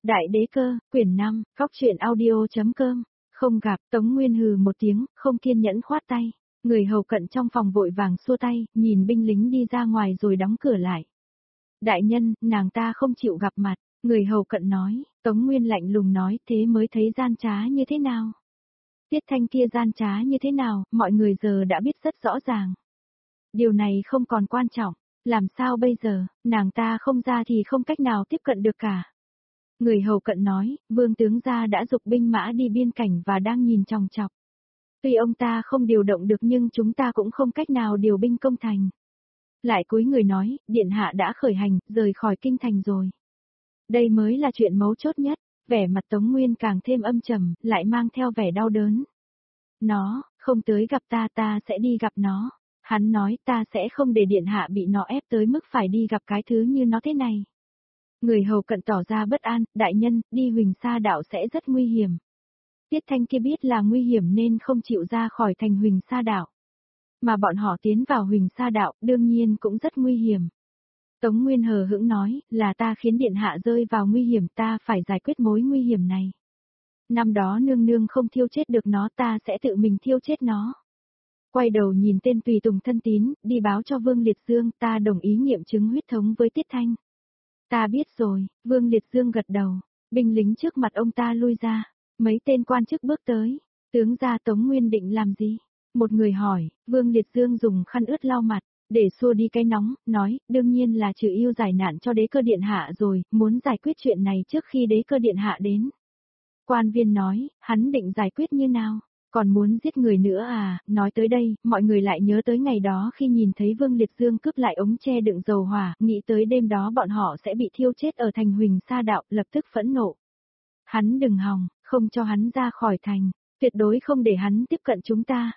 Đại đế cơ, quyển 5, Cóc truyện audio.com. Không gặp, Tống Nguyên hừ một tiếng, không kiên nhẫn khoát tay. Người hầu cận trong phòng vội vàng xua tay, nhìn binh lính đi ra ngoài rồi đóng cửa lại. Đại nhân, nàng ta không chịu gặp mặt. Người hầu cận nói, Tống Nguyên lạnh lùng nói, thế mới thấy gian trá như thế nào. Tiết Thanh kia gian trá như thế nào, mọi người giờ đã biết rất rõ ràng. Điều này không còn quan trọng, làm sao bây giờ, nàng ta không ra thì không cách nào tiếp cận được cả. Người hầu cận nói, vương tướng gia đã dục binh mã đi biên cảnh và đang nhìn chòng chọc. Tuy ông ta không điều động được nhưng chúng ta cũng không cách nào điều binh công thành. Lại cúi người nói, điện hạ đã khởi hành, rời khỏi kinh thành rồi. Đây mới là chuyện mấu chốt nhất, vẻ mặt Tống Nguyên càng thêm âm trầm, lại mang theo vẻ đau đớn. Nó, không tới gặp ta sẽ đi gặp nó. Hắn nói ta sẽ không để điện hạ bị nó ép tới mức phải đi gặp cái thứ như nó thế này. Người hầu cận tỏ ra bất an, đại nhân, đi Huỳnh Sa Đạo sẽ rất nguy hiểm. Tiết Thanh kia biết là nguy hiểm nên không chịu ra khỏi thành Huỳnh Sa Đạo. Mà bọn họ tiến vào Huỳnh Sa Đạo, đương nhiên cũng rất nguy hiểm. Tống Nguyên hờ hững nói, là ta khiến điện hạ rơi vào nguy hiểm, ta phải giải quyết mối nguy hiểm này. Năm đó nương nương không thiêu chết được nó, ta sẽ tự mình thiêu chết nó. Quay đầu nhìn tên tùy tùng thân tín, đi báo cho Vương Liệt Dương, ta đồng ý nghiệm chứng huyết thống với Tiết Thanh. Ta biết rồi, Vương Liệt Dương gật đầu, binh lính trước mặt ông ta lui ra, mấy tên quan chức bước tới, tướng gia Tống Nguyên định làm gì? Một người hỏi, Vương Liệt Dương dùng khăn ướt lau mặt, để xua đi cái nóng, nói, đương nhiên là trừ yêu giải nạn cho đế cơ điện hạ rồi, muốn giải quyết chuyện này trước khi đế cơ điện hạ đến. Quan viên nói, hắn định giải quyết như nào? Còn muốn giết người nữa à, nói tới đây, mọi người lại nhớ tới ngày đó khi nhìn thấy Vương Liệt Dương cướp lại ống tre đựng dầu hỏa, nghĩ tới đêm đó bọn họ sẽ bị thiêu chết ở thành Huỳnh Sa Đạo, lập tức phẫn nộ. Hắn đừng hòng, không cho hắn ra khỏi thành, tuyệt đối không để hắn tiếp cận chúng ta,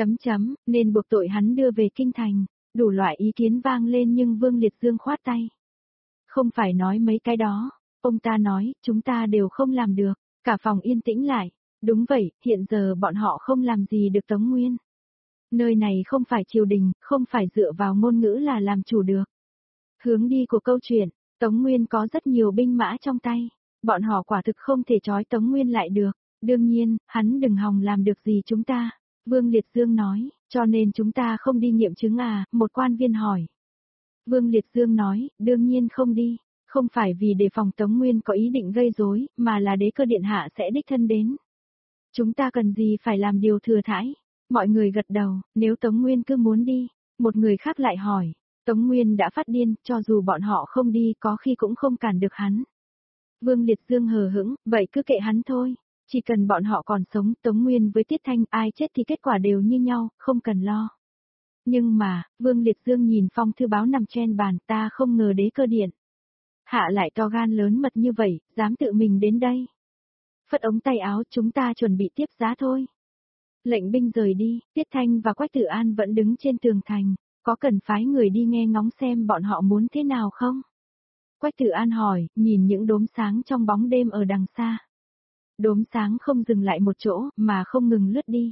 nên buộc tội hắn đưa về kinh thành, đủ loại ý kiến vang lên nhưng Vương Liệt Dương khoát tay. Không phải nói mấy cái đó, ông ta nói, chúng ta đều không làm được, cả phòng yên tĩnh lại. Đúng vậy, hiện giờ bọn họ không làm gì được Tống Nguyên. Nơi này không phải triều đình, không phải dựa vào ngôn ngữ là làm chủ được. Hướng đi của câu chuyện, Tống Nguyên có rất nhiều binh mã trong tay. Bọn họ quả thực không thể trói Tống Nguyên lại được. Đương nhiên, hắn đừng hòng làm được gì chúng ta. Vương Liệt Dương nói, cho nên chúng ta không đi nghiệm chứng à, một quan viên hỏi. Vương Liệt Dương nói, đương nhiên không đi. Không phải vì đề phòng Tống Nguyên có ý định gây rối, mà là đế cơ điện hạ sẽ đích thân đến. Chúng ta cần gì phải làm điều thừa thãi? Mọi người gật đầu, nếu Tống Nguyên cứ muốn đi. Một người khác lại hỏi, Tống Nguyên đã phát điên, cho dù bọn họ không đi có khi cũng không cản được hắn. Vương Liệt Dương hờ hững, vậy cứ kệ hắn thôi. Chỉ cần bọn họ còn sống, Tống Nguyên với Tiết Thanh, ai chết thì kết quả đều như nhau, không cần lo. Nhưng mà, Vương Liệt Dương nhìn phong thư báo nằm trên bàn, ta không ngờ đế cơ điện hạ lại to gan lớn mật như vậy, dám tự mình đến đây. Phất ống tay áo, chúng ta chuẩn bị tiếp giá thôi. Lệnh binh rời đi, Tiết Thanh và Quách Tử An vẫn đứng trên tường thành, có cần phái người đi nghe ngóng xem bọn họ muốn thế nào không? Quách Tử An hỏi, nhìn những đốm sáng trong bóng đêm ở đằng xa. Đốm sáng không dừng lại một chỗ, mà không ngừng lướt đi.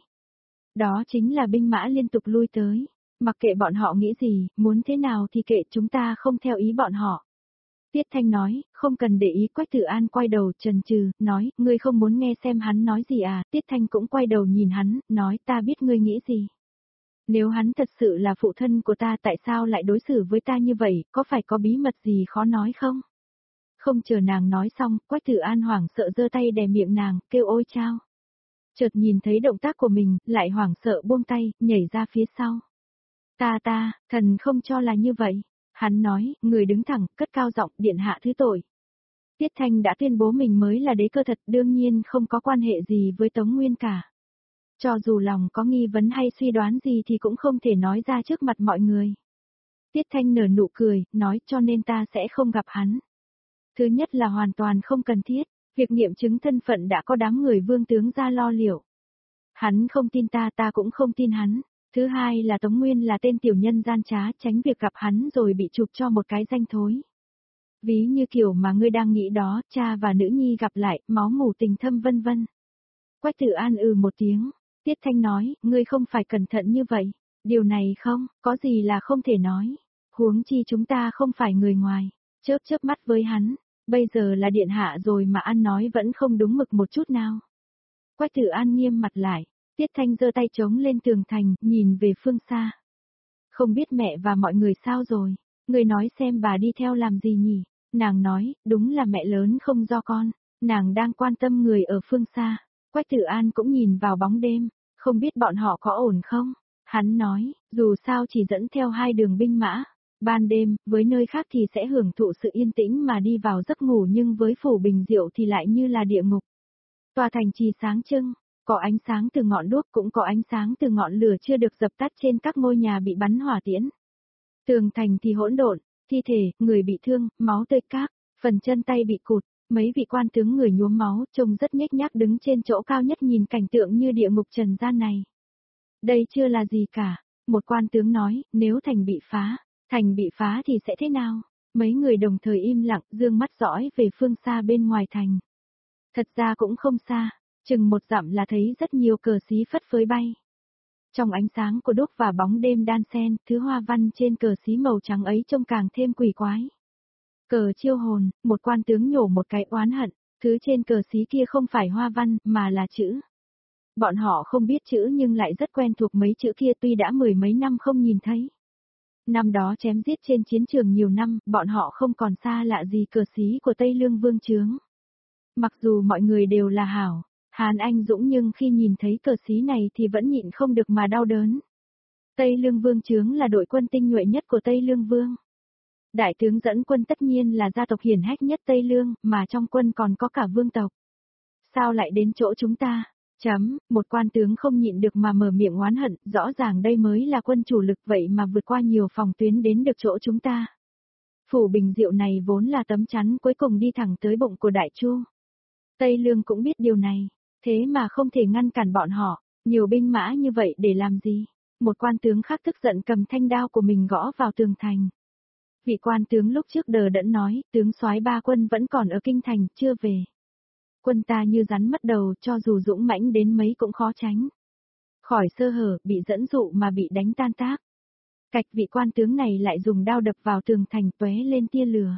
Đó chính là binh mã liên tục lui tới. Mặc kệ bọn họ nghĩ gì, muốn thế nào thì kệ, chúng ta không theo ý bọn họ. Tiết Thanh nói, không cần để ý. Quách Tử An quay đầu chần chừ, nói, ngươi không muốn nghe xem hắn nói gì à? Tiết Thanh cũng quay đầu nhìn hắn, nói, ta biết ngươi nghĩ gì. Nếu hắn thật sự là phụ thân của ta, tại sao lại đối xử với ta như vậy, có phải có bí mật gì khó nói không? Không chờ nàng nói xong, Quách Tử An hoảng sợ giơ tay đè miệng nàng, kêu ôi chao. Chợt nhìn thấy động tác của mình, lại hoảng sợ buông tay, nhảy ra phía sau. Thần không cho là như vậy. Hắn nói, người đứng thẳng, cất cao giọng, điện hạ thứ tội. Tiết Thanh đã tuyên bố mình mới là đế cơ thật, đương nhiên không có quan hệ gì với Tống Nguyên cả. Cho dù lòng có nghi vấn hay suy đoán gì thì cũng không thể nói ra trước mặt mọi người. Tiết Thanh nở nụ cười, nói cho nên ta sẽ không gặp hắn. Thứ nhất là hoàn toàn không cần thiết, việc nghiệm chứng thân phận đã có đám người Vương tướng ra lo liệu. Hắn không tin ta cũng không tin hắn. Thứ hai là Tống Nguyên là tên tiểu nhân gian trá, tránh việc gặp hắn rồi bị chụp cho một cái danh thối. Ví như kiểu mà ngươi đang nghĩ đó, cha và nữ nhi gặp lại, máu mủ tình thâm vân vân. Quách Tử An một tiếng, Tiết Thanh nói, ngươi không phải cẩn thận như vậy, điều này không, có gì là không thể nói. Huống chi chúng ta không phải người ngoài, chớp mắt với hắn, Bây giờ là điện hạ rồi mà ăn nói vẫn không đúng mực một chút nào. Quách Tử An nghiêm mặt lại, Tiết Thanh giơ tay chống lên tường thành, nhìn về phương xa. Không biết mẹ và mọi người sao rồi, người nói xem bà đi theo làm gì nhỉ? Nàng nói, đúng là mẹ lớn không do con, nàng đang quan tâm người ở phương xa. Quách Tử An cũng nhìn vào bóng đêm, không biết bọn họ có ổn không? Hắn nói, dù sao chỉ dẫn theo 2 đường binh mã. Ban đêm, với nơi khác thì sẽ hưởng thụ sự yên tĩnh mà đi vào giấc ngủ, nhưng với Phủ Bình Diệu thì lại như là địa ngục. Tòa thành trì sáng trưng, có ánh sáng từ ngọn đuốc, cũng có ánh sáng từ ngọn lửa chưa được dập tắt trên các ngôi nhà bị bắn hỏa tiễn. Tường thành thì hỗn độn, thi thể, người bị thương, máu tươi các, phần chân tay bị cụt, mấy vị quan tướng người nhuốm máu, trông rất nhếch nhác đứng trên chỗ cao nhất nhìn cảnh tượng như địa ngục trần gian này. Đây chưa là gì cả, một quan tướng nói, nếu thành bị phá thì sẽ thế nào? Mấy người đồng thời im lặng, dương mắt dõi về phương xa bên ngoài thành. Thật ra cũng không xa, chừng 1 dặm là thấy rất nhiều cờ xí phất phới bay. Trong ánh sáng của đuốc và bóng đêm đan xen, thứ hoa văn trên cờ xí màu trắng ấy trông càng thêm quỷ quái. Cờ chiêu hồn, một quan tướng nhổ một cái oán hận, thứ trên cờ xí kia không phải hoa văn, mà là chữ. Bọn họ không biết chữ nhưng lại rất quen thuộc mấy chữ kia, tuy đã 10 mấy năm không nhìn thấy. Năm đó chém giết trên chiến trường nhiều năm, bọn họ không còn xa lạ gì cờ xí của Tây Lương Vương Chướng. Mặc dù mọi người đều là hảo, Hàn anh dũng, nhưng khi nhìn thấy cờ xí này thì vẫn nhịn không được mà đau đớn. Tây Lương Vương Chướng là đội quân tinh nhuệ nhất của Tây Lương Vương. Đại tướng dẫn quân tất nhiên là gia tộc hiển hách nhất Tây Lương, mà trong quân còn có cả vương tộc. Sao lại đến chỗ chúng ta? Một quan tướng không nhịn được mà mở miệng oán hận, rõ ràng đây mới là quân chủ lực vậy mà vượt qua nhiều phòng tuyến đến được chỗ chúng ta. Phủ Bình Diệu này vốn là tấm chắn cuối cùng đi thẳng tới bụng của Đại Chu. Tây Lương cũng biết điều này, thế mà không thể ngăn cản bọn họ, nhiều binh mã như vậy để làm gì? Một quan tướng khác tức giận cầm thanh đao của mình gõ vào tường thành. Vị quan tướng lúc trước đờ đẫn nói, tướng soái 3 quân vẫn còn ở kinh thành, chưa về. Quân ta như rắn mất đầu, cho dù dũng mãnh đến mấy cũng khó tránh. Khỏi sơ hở, bị dẫn dụ mà bị đánh tan tác. Cạch, vị quan tướng này lại dùng đao đập vào tường thành, tóe lên tia lửa.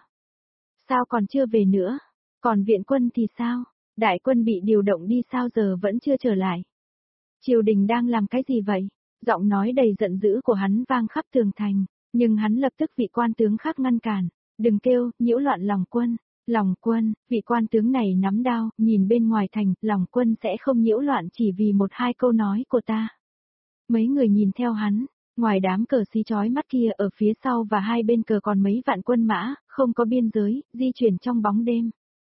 Sao còn chưa về nữa? Còn viện quân thì sao? Đại quân bị điều động đi sao giờ vẫn chưa trở lại? Triều đình đang làm cái gì vậy? Giọng nói đầy giận dữ của hắn vang khắp tường thành, nhưng hắn lập tức vị quan tướng khác ngăn cản. Đừng kêu, nhiễu loạn lòng quân. Lòng quân, vị quan tướng này nắm đao, nhìn bên ngoài thành, lòng quân sẽ không nhiễu loạn chỉ vì 1-2 câu nói của ta. Mấy người nhìn theo hắn, ngoài đám cờ xí chói mắt kia ở phía sau và 2 bên cờ còn mấy vạn quân mã, không có biên giới, di chuyển trong bóng đêm.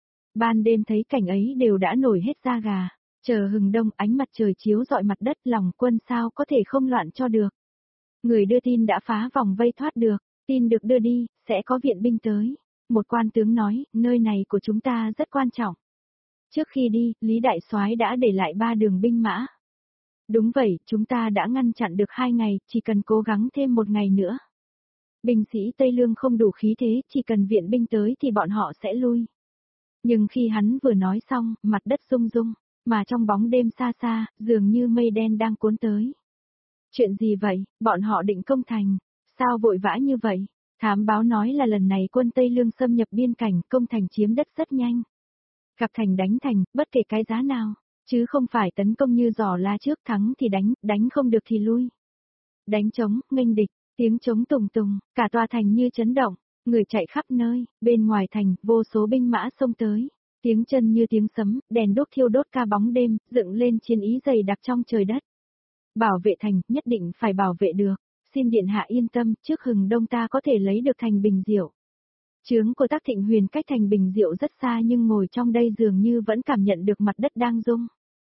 Ban đêm thấy cảnh ấy đều đã nổi hết da gà, chờ hừng đông ánh mặt trời chiếu rọi mặt đất, lòng quân sao có thể không loạn cho được. Người đưa tin đã phá vòng vây thoát được, tin được đưa đi, sẽ có viện binh tới. Một quan tướng nói, nơi này của chúng ta rất quan trọng. Trước khi đi, Lý Đại Soái đã để lại 3 đường binh mã. Đúng vậy, chúng ta đã ngăn chặn được 2 ngày, chỉ cần cố gắng thêm 1 ngày nữa. Binh sĩ Tây Lương không đủ khí thế, chỉ cần viện binh tới thì bọn họ sẽ lui. Nhưng khi hắn vừa nói xong, mặt đất rung rung, mà trong bóng đêm xa xa, dường như mây đen đang cuốn tới. Chuyện gì vậy, bọn họ định công thành, sao vội vã như vậy? Thám báo nói là lần này quân Tây Lương xâm nhập biên cảnh, công thành chiếm đất rất nhanh. Gặp thành đánh thành, bất kể cái giá nào, chứ không phải tấn công như giỏ la trước, thắng thì đánh, đánh không được thì lui. Đánh trống, nghênh địch, tiếng trống tùng tùng, cả tòa thành như chấn động, người chạy khắp nơi, bên ngoài thành, vô số binh mã xông tới. Tiếng chân như tiếng sấm, đèn đuốc thiêu đốt ca bóng đêm, dựng lên chiến ý dày đặc trong trời đất. Bảo vệ thành, nhất định phải bảo vệ được. Xin điện hạ yên tâm, trước hừng đông ta có thể lấy được thành Bình Diệu. Trướng của Tắc Thịnh Huyền cách thành Bình Diệu rất xa, nhưng ngồi trong đây dường như vẫn cảm nhận được mặt đất đang rung.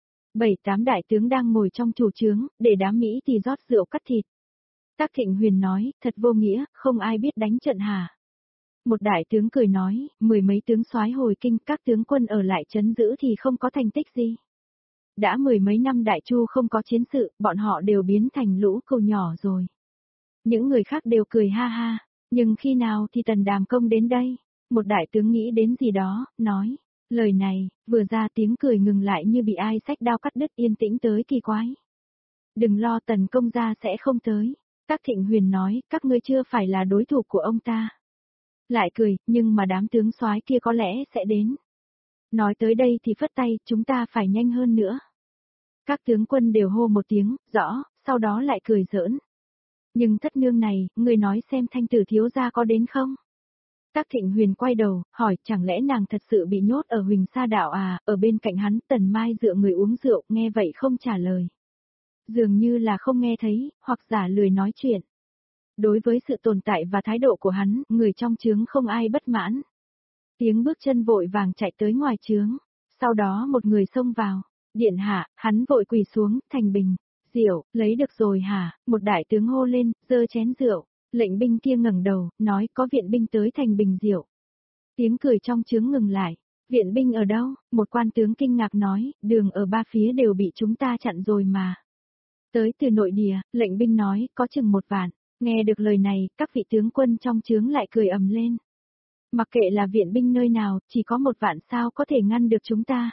7-8 đại tướng đang ngồi trong chủ trướng, để đám Mỹ thì rót rượu cắt thịt. Tắc Thịnh Huyền nói, thật vô nghĩa, không ai biết đánh trận hả? Một đại tướng cười nói, 10 mấy tướng soái hồi kinh, các tướng quân ở lại trấn giữ thì không có thành tích gì. Đã 10 mấy năm Đại Chu không có chiến sự, bọn họ đều biến thành lũ cừu nhỏ rồi. Những người khác đều cười ha ha, nhưng khi nào thì Tần Đàm Công đến đây? Một đại tướng nghĩ đến gì đó, nói, lời này, vừa ra tiếng cười ngừng lại như bị ai xách đao cắt đứt, yên tĩnh tới kỳ quái. Đừng lo, Tần Công gia sẽ không tới. Tắc Thịnh Huyền nói, các ngươi chưa phải là đối thủ của ông ta. Lại cười, nhưng mà đám tướng soái kia có lẽ sẽ đến. Nói tới đây thì phất tay, chúng ta phải nhanh hơn nữa. Các tướng quân đều hô một tiếng, rõ, sau đó lại cười giỡn. Nhưng thất nương này, người nói xem Thanh tử thiếu gia có đến không? Tắc Thịnh Huyền quay đầu, hỏi chẳng lẽ nàng thật sự bị nhốt ở Huỳnh Sa Đảo à, ở bên cạnh hắn Tần Mai dựa người uống rượu, nghe vậy không trả lời. Dường như là không nghe thấy, hoặc giả lười nói chuyện. Đối với sự tồn tại và thái độ của hắn, người trong trướng không ai bất mãn. Tiếng bước chân vội vàng chạy tới ngoài trướng, sau đó một người xông vào. Điện hạ, hắn vội quỳ xuống, Thành Bình. Rượu, lấy được rồi hả? Một đại tướng hô lên, giơ chén rượu. Lệnh binh kia ngẩng đầu, nói có viện binh tới Thành Bình rượu. Tiếng cười trong trướng ngừng lại. Viện binh ở đâu? Một quan tướng kinh ngạc nói, đường ở ba phía đều bị chúng ta chặn rồi mà. Tới từ nội địa, lệnh binh nói, có chừng 1 vạn. Nghe được lời này, các vị tướng quân trong trướng lại cười ầm lên. Mặc kệ là viện binh nơi nào, chỉ có 1 vạn sao có thể ngăn được chúng ta.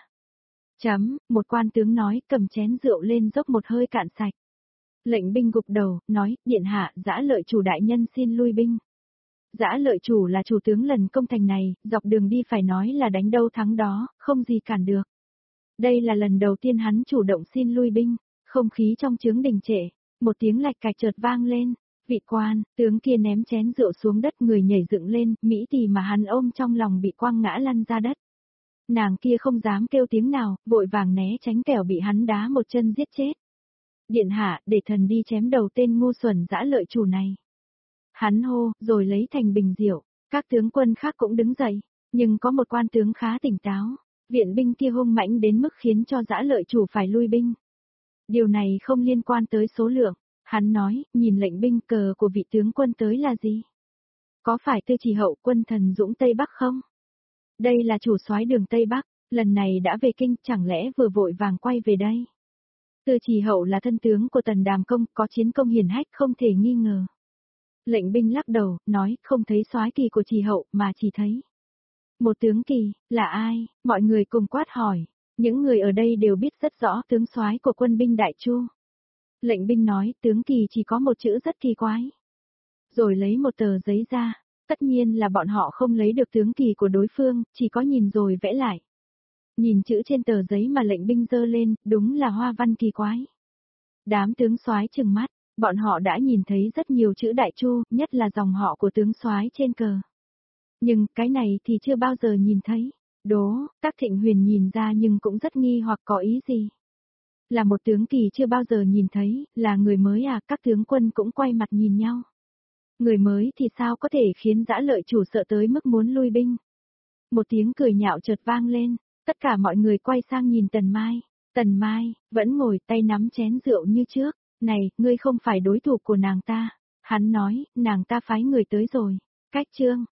Một quan tướng nói, cầm chén rượu lên dốc một hơi cạn sạch. Lệnh binh gục đầu, nói, điện hạ, Dã Lợi chủ đại nhân xin lui binh. Dã Lợi chủ là chủ tướng lần công thành này, dọc đường đi phải nói là đánh đâu thắng đó, không gì cản được. Đây là lần đầu tiên hắn chủ động xin lui binh, không khí trong trướng đình trệ, một tiếng lạch cạch chợt vang lên. Vị quan, tướng kia ném chén rượu xuống đất, người nhảy dựng lên, Mỹ Tỳ mà hắn ôm trong lòng bị quăng ngã lăn ra đất. Nàng kia không dám kêu tiếng nào, vội vàng né tránh kẻo bị hắn đá một chân giết chết. Điện hạ, để thần đi chém đầu tên ngu xuẩn Dã Lợi chủ này. Hắn hô, rồi lấy thành bình rượu, các tướng quân khác cũng đứng dậy, nhưng có một quan tướng khá tỉnh táo. Viện binh kia hung mãnh đến mức khiến cho Dã Lợi chủ phải lui binh. Điều này không liên quan tới số lượng. Hắn nói, nhìn lệnh binh, cờ của vị tướng quân tới là gì? Có phải Tư Trì Hậu quân thần dũng Tây Bắc không? Đây là chủ soái đường Tây Bắc, lần này đã về kinh, chẳng lẽ vừa vội vàng quay về đây? Tư Trì Hậu là thân tướng của Tần Đàm Công, có chiến công hiển hách không thể nghi ngờ. Lệnh binh lắc đầu, nói, không thấy soái kỳ của Trì Hậu, mà chỉ thấy một tướng kỳ, là ai? Mọi người cùng quát hỏi. Những người ở đây đều biết rất rõ tướng soái của quân binh Đại Chu. Lệnh binh nói, tướng kỳ chỉ có một chữ rất kỳ quái. Rồi lấy một tờ giấy ra, tất nhiên là bọn họ không lấy được tướng kỳ của đối phương, chỉ có nhìn rồi vẽ lại. Nhìn chữ trên tờ giấy mà lệnh binh giơ lên, đúng là hoa văn kỳ quái. Đám tướng soái trừng mắt, bọn họ đã nhìn thấy rất nhiều chữ Đại Chu, nhất là dòng họ của tướng soái trên cờ. Nhưng cái này thì chưa bao giờ nhìn thấy. Đố, Tắc Thịnh Huyền nhìn ra nhưng cũng rất nghi hoặc có ý gì. Là một tướng kỳ chưa bao giờ nhìn thấy, là người mới à, các tướng quân cũng quay mặt nhìn nhau. Người mới thì sao có thể khiến Dã Lợi chủ sợ tới mức muốn lui binh. Một tiếng cười nhạo chợt vang lên, tất cả mọi người quay sang nhìn Tần Mai. Tần Mai, vẫn ngồi tay nắm chén rượu như trước, này, ngươi không phải đối thủ của nàng ta. Hắn nói, nàng ta phái người tới rồi. Cách chương,